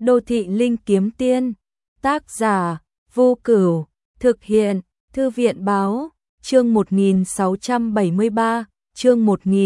Đô thị linh kiếm tiên, tác giả, Vô Cửu, thực hiện, Thư viện báo, chương 1673, chương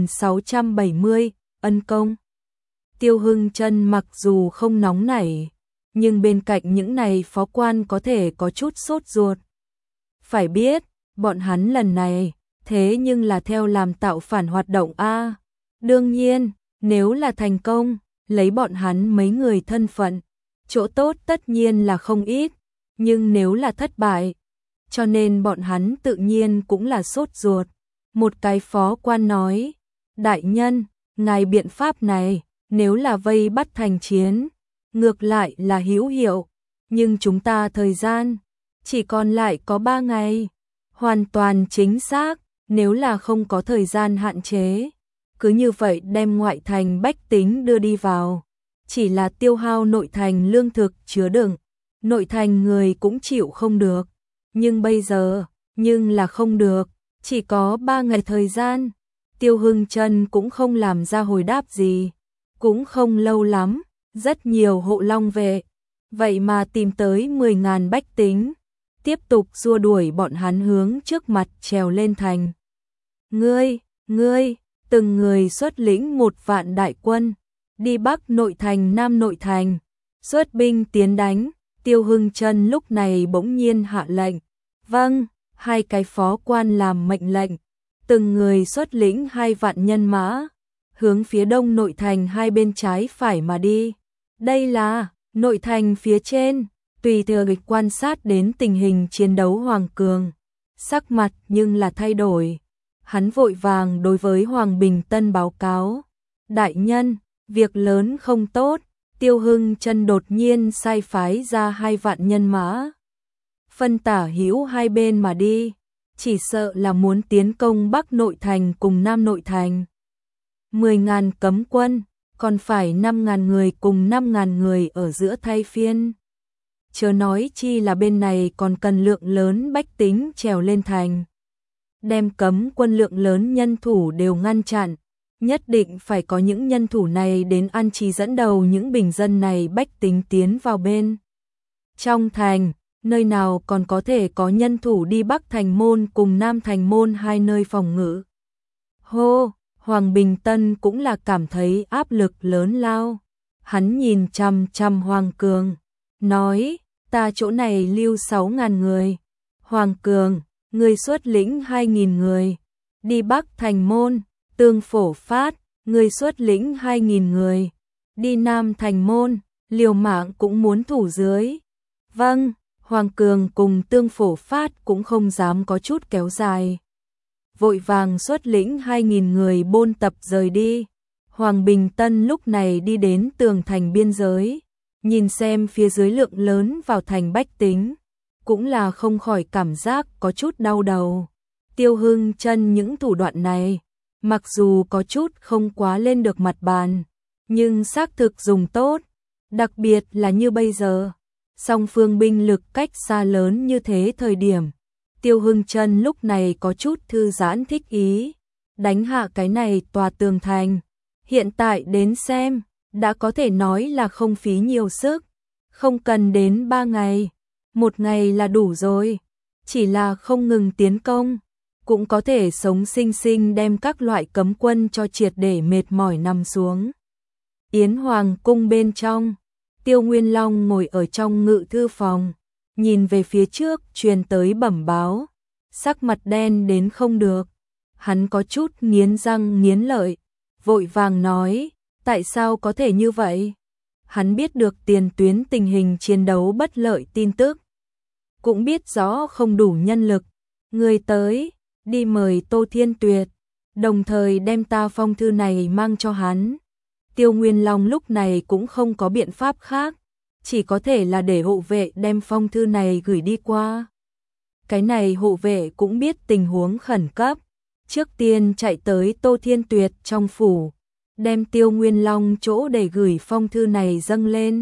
1670, ân công. Tiêu Hưng Trân mặc dù không nóng nảy, nhưng bên cạnh những này phó quan có thể có chút sốt ruột. Phải biết, bọn hắn lần này, thế nhưng là theo làm tạo phản hoạt động a. Đương nhiên, nếu là thành công, lấy bọn hắn mấy người thân phận, chỗ tốt tất nhiên là không ít, nhưng nếu là thất bại, cho nên bọn hắn tự nhiên cũng là sốt ruột. Một cái phó quan nói, đại nhân, ngài biện pháp này, nếu là vây bắt thành chiến, ngược lại là hữu hiệu, nhưng chúng ta thời gian chỉ còn lại có 3 ngày, hoàn toàn chính xác, nếu là không có thời gian hạn chế, cứ như vậy đem ngoại thành bách tính đưa đi vào, chỉ là tiêu hao nội thành lương thực chứa đựng, nội thành người cũng chịu không được, nhưng bây giờ, nhưng là không được, chỉ có 3 ngày thời gian. Tiêu Hưng Trân cũng không làm ra hồi đáp gì, cũng không lâu lắm, rất nhiều hộ long vệ, vậy mà tìm tới 10.000 bách tính, tiếp tục xua đuổi bọn hắn hướng trước mặt trèo lên thành. Ngươi, từng người xuất lĩnh 1 vạn đại quân, đi Bắc nội thành Nam nội thành, xuất binh tiến đánh. Tiêu Hưng Trân lúc này bỗng nhiên hạ lệnh, vâng, 2 cái phó quan làm mệnh lệnh, từng người xuất lĩnh 2 vạn nhân mã, hướng phía đông nội thành hai bên trái phải mà đi. Đây là nội thành phía trên, tùy thừa nghịch quan sát đến tình hình chiến đấu Hoàng Cường, sắc mặt nhưng là thay đổi. Hắn vội vàng đối với Hoàng Bình Tân báo cáo, đại nhân, việc lớn không tốt. Tiêu Hưng Trân đột nhiên sai phái ra 2 vạn nhân mã, phân tả hữu hai bên mà đi, chỉ sợ là muốn tiến công Bắc nội thành cùng Nam nội thành. 10.000 cấm quân, còn phải 5.000 người cùng 5.000 người ở giữa thay phiên. Chớ nói chi là bên này còn cần lượng lớn bách tính trèo lên thành. Đem cấm quân lượng lớn nhân thủ đều ngăn chặn. Nhất định phải có những nhân thủ này đến an trí dẫn đầu những bình dân này bách tính tiến vào bên trong thành, nơi nào còn có thể có nhân thủ đi Bắc thành môn cùng Nam thành môn hai nơi phòng ngự. Hô, Hoàng Bình Tân cũng là cảm thấy áp lực lớn lao. Hắn nhìn chằm chằm Hoàng Cường, nói, ta chỗ này lưu 6.000 người. Hoàng Cường, người xuất lĩnh 2.000 người, đi Bắc thành môn. Tương Phổ Phát, người xuất lĩnh 2.000 người, đi Nam thành môn, liều mạng cũng muốn thủ dưới. Vâng, Hoàng Cường cùng Tương Phổ Phát cũng không dám có chút kéo dài. Vội vàng xuất lĩnh 2.000 người bôn tập rời đi. Hoàng Bình Tân lúc này đi đến tường thành biên giới, nhìn xem phía dưới lượng lớn vào thành bách tính, cũng là không khỏi cảm giác có chút đau đầu. Tiêu Hưng Trân những thủ đoạn này, mặc dù có chút không quá lên được mặt bàn, nhưng xác thực dùng tốt, đặc biệt là như bây giờ, song phương binh lực cách xa lớn như thế thời điểm. Tiêu Hưng Trân lúc này có chút thư giãn thích ý, đánh hạ cái này tòa tường thành. Hiện tại đến xem, đã có thể nói là không phí nhiều sức, không cần đến 3 ngày, 1 ngày là đủ rồi, chỉ là không ngừng tiến công. Cũng có thể sống sinh sinh đem các loại cấm quân cho triệt để mệt mỏi nằm xuống. Yến Hoàng cung bên trong, Tiêu Nguyên Long ngồi ở trong ngự thư phòng, nhìn về phía trước truyền tới bẩm báo, sắc mặt đen đến không được. Hắn có chút nghiến răng nghiến lợi, vội vàng nói, tại sao có thể như vậy? Hắn biết được tiền tuyến tình hình chiến đấu bất lợi tin tức, cũng biết rõ không đủ nhân lực, người tới đi mời Tô Thiên Tuyệt, đồng thời đem ta phong thư này mang cho hắn. Tiêu Nguyên Long lúc này cũng không có biện pháp khác, chỉ có thể là để hộ vệ đem phong thư này gửi đi qua. Cái này hộ vệ cũng biết tình huống khẩn cấp, trước tiên chạy tới Tô Thiên Tuyệt trong phủ, đem Tiêu Nguyên Long chỗ để gửi phong thư này dâng lên.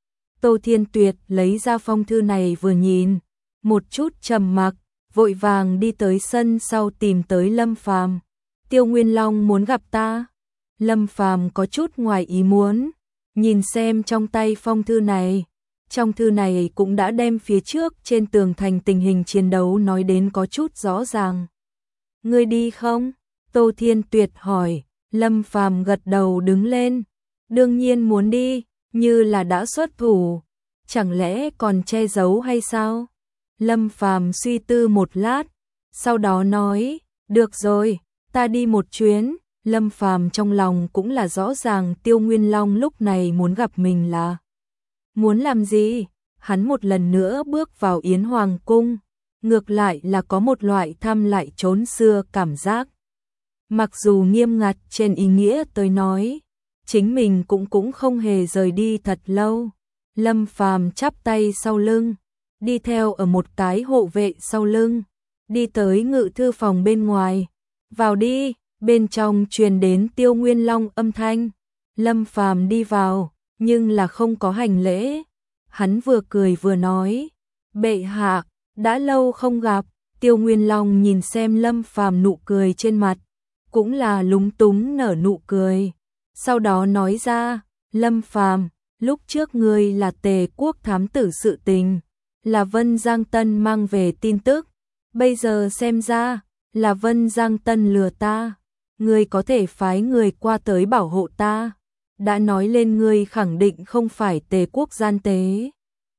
Tô Thiên Tuyệt lấy ra phong thư này vừa nhìn, một chút trầm mặc, vội vàng đi tới sân sau tìm tới Lâm Phàm. Tiêu Nguyên Long muốn gặp ta. Lâm Phàm có chút ngoài ý muốn, nhìn xem trong tay phong thư này. Trong thư này cũng đã đem phía trước trên tường thành tình hình chiến đấu nói đến có chút rõ ràng. Ngươi đi không? Tô Thiên Tuyệt hỏi. Lâm Phàm gật đầu đứng lên. Đương nhiên muốn đi, như là đã xuất thủ. Chẳng lẽ còn che giấu hay sao? Lâm Phàm suy tư một lát, sau đó nói, được rồi, ta đi một chuyến. Lâm Phàm trong lòng cũng là rõ ràng Tiêu Nguyên Long lúc này muốn gặp mình là muốn làm gì. Hắn một lần nữa bước vào Yến Hoàng Cung, ngược lại là có một loại thăm lại trốn xưa cảm giác. Mặc dù nghiêm ngặt trên ý nghĩa tới nói, chính mình cũng không hề rời đi thật lâu. Lâm Phàm chắp tay sau lưng, đi theo ở một cái hộ vệ sau lưng, đi tới ngự thư phòng bên ngoài. Vào đi, bên trong truyền đến Tiêu Nguyên Long âm thanh. Lâm Phàm đi vào, nhưng là không có hành lễ. Hắn vừa cười vừa nói, bệ hạ, đã lâu không gặp. Tiêu Nguyên Long nhìn xem Lâm Phàm nụ cười trên mặt, cũng là lúng túng nở nụ cười. Sau đó nói ra, Lâm Phàm, lúc trước ngươi là Tề quốc thám tử sự tình, là Vân Giang Tân mang về tin tức. Bây giờ xem ra, là Vân Giang Tân lừa ta. Ngươi có thể phái người qua tới bảo hộ ta. Đã nói lên ngươi khẳng định không phải Tề quốc gian tế.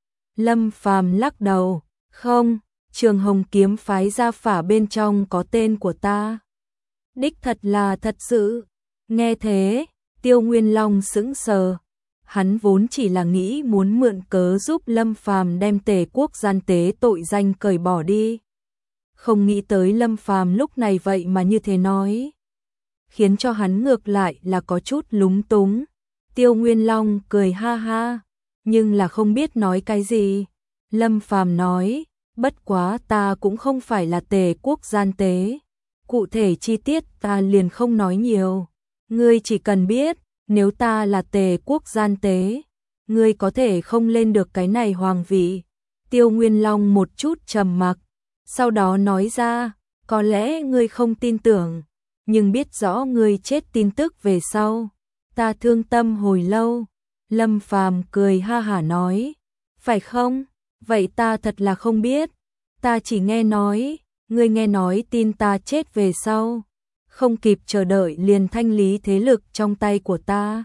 Lâm Phàm lắc đầu, không, Trường Hồng kiếm phái gia phả bên trong có tên của ta. Đích thật là thật sự. Nghe thế, Tiêu Nguyên Long sững sờ. Hắn vốn chỉ là nghĩ muốn mượn cớ giúp Lâm Phàm đem Tề quốc gian tế tội danh cởi bỏ đi. Không nghĩ tới Lâm Phàm lúc này vậy mà như thế nói, khiến cho hắn ngược lại là có chút lúng túng. Tiêu Nguyên Long cười ha ha, nhưng là không biết nói cái gì. Lâm Phàm nói, bất quá ta cũng không phải là Tề quốc gian tế. Cụ thể chi tiết ta liền không nói nhiều. Ngươi chỉ cần biết, nếu ta là Tề quốc gian tế, ngươi có thể không lên được cái này hoàng vị. Tiêu Nguyên Long một chút trầm mặc, sau đó nói ra, có lẽ ngươi không tin tưởng, nhưng biết rõ ngươi chết tin tức về sau, ta thương tâm hồi lâu. Lâm Phàm cười ha hả nói, phải không? Vậy ta thật là không biết, ta chỉ nghe nói, ngươi nghe nói tin ta chết về sau, không kịp chờ đợi liền thanh lý thế lực trong tay của ta.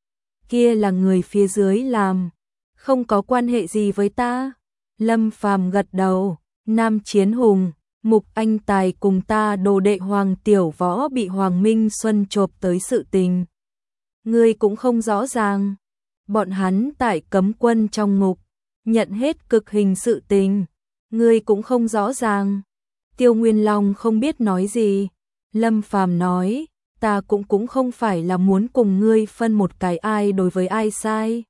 Kia là người phía dưới làm, không có quan hệ gì với ta. Lâm Phàm gật đầu, Nam Chiến Hùng, Mục Anh Tài cùng ta đồ đệ Hoàng Tiểu Võ bị Hoàng Minh Xuân chộp tới sự tình. Ngươi cũng không rõ ràng, bọn hắn tại cấm quân trong ngục, nhận hết cực hình sự tình, ngươi cũng không rõ ràng. Tiêu Nguyên Long không biết nói gì. Lâm Phàm nói, ta cũng không phải là muốn cùng ngươi phân một cái ai đối với ai sai.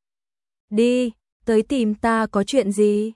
Đi, tới tìm ta có chuyện gì?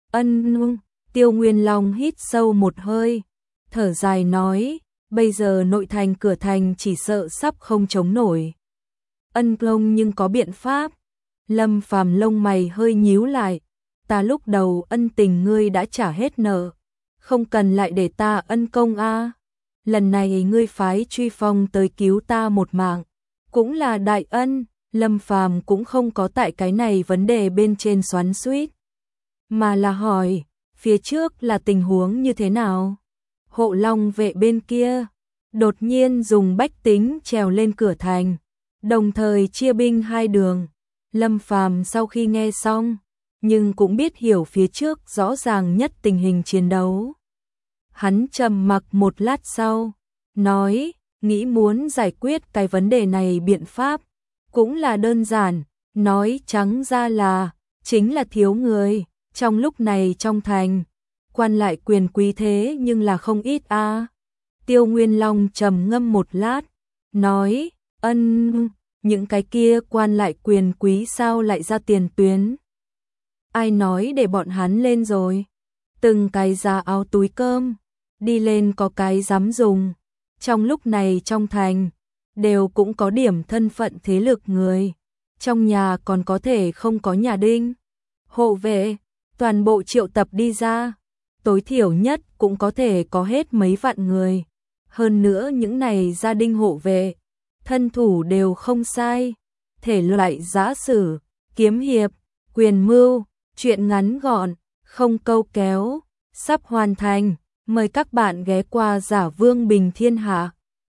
Tiêu Nguyên Long hít sâu một hơi, thở dài nói, bây giờ nội thành cửa thành chỉ sợ sắp không chống nổi. Không, nhưng có biện pháp. Lâm Phàm lông mày hơi nhíu lại, ta lúc đầu ân tình ngươi đã trả hết nợ, không cần lại để ta ân công a. Lần này ngươi phái Truy Phong tới cứu ta một mạng, cũng là đại ân. Lâm Phàm cũng không có tại cái này vấn đề bên trên xoắn xuýt, mà là hỏi, phía trước là tình huống như thế nào? Hộ Long vệ bên kia đột nhiên dùng bách tính trèo lên cửa thành, đồng thời chia binh hai đường. Lâm Phàm sau khi nghe xong, nhưng cũng biết hiểu phía trước rõ ràng nhất tình hình chiến đấu. Hắn trầm mặc một lát sau, nói, nghĩ muốn giải quyết cái vấn đề này biện pháp, cũng là đơn giản, nói trắng ra là, chính là thiếu người. Trong lúc này trong thành, quan lại quyền quý thế nhưng là không ít a. Tiêu Nguyên Long trầm ngâm một lát, nói, những cái kia quan lại quyền quý sao lại ra tiền tuyến? Ai nói để bọn hắn lên rồi? Từng cái ra áo túi cơm, đi lên có cái dám dùng. Trong lúc này trong thành, đều cũng có điểm thân phận thế lực người. Trong nhà còn có thể không có nhà đinh. Hộ vệ, toàn bộ triệu tập đi ra. Tối thiểu nhất cũng có thể có hết mấy vạn người. Hơn nữa những này gia đình hộ vệ, thân thủ đều không sai. thể loại giã sử, kiếm hiệp, quyền mưu, truyện ngắn gọn, không câu kéo, sắp hoàn thành. Mời các bạn ghé qua Giả Vương Bình Thiên Hạ.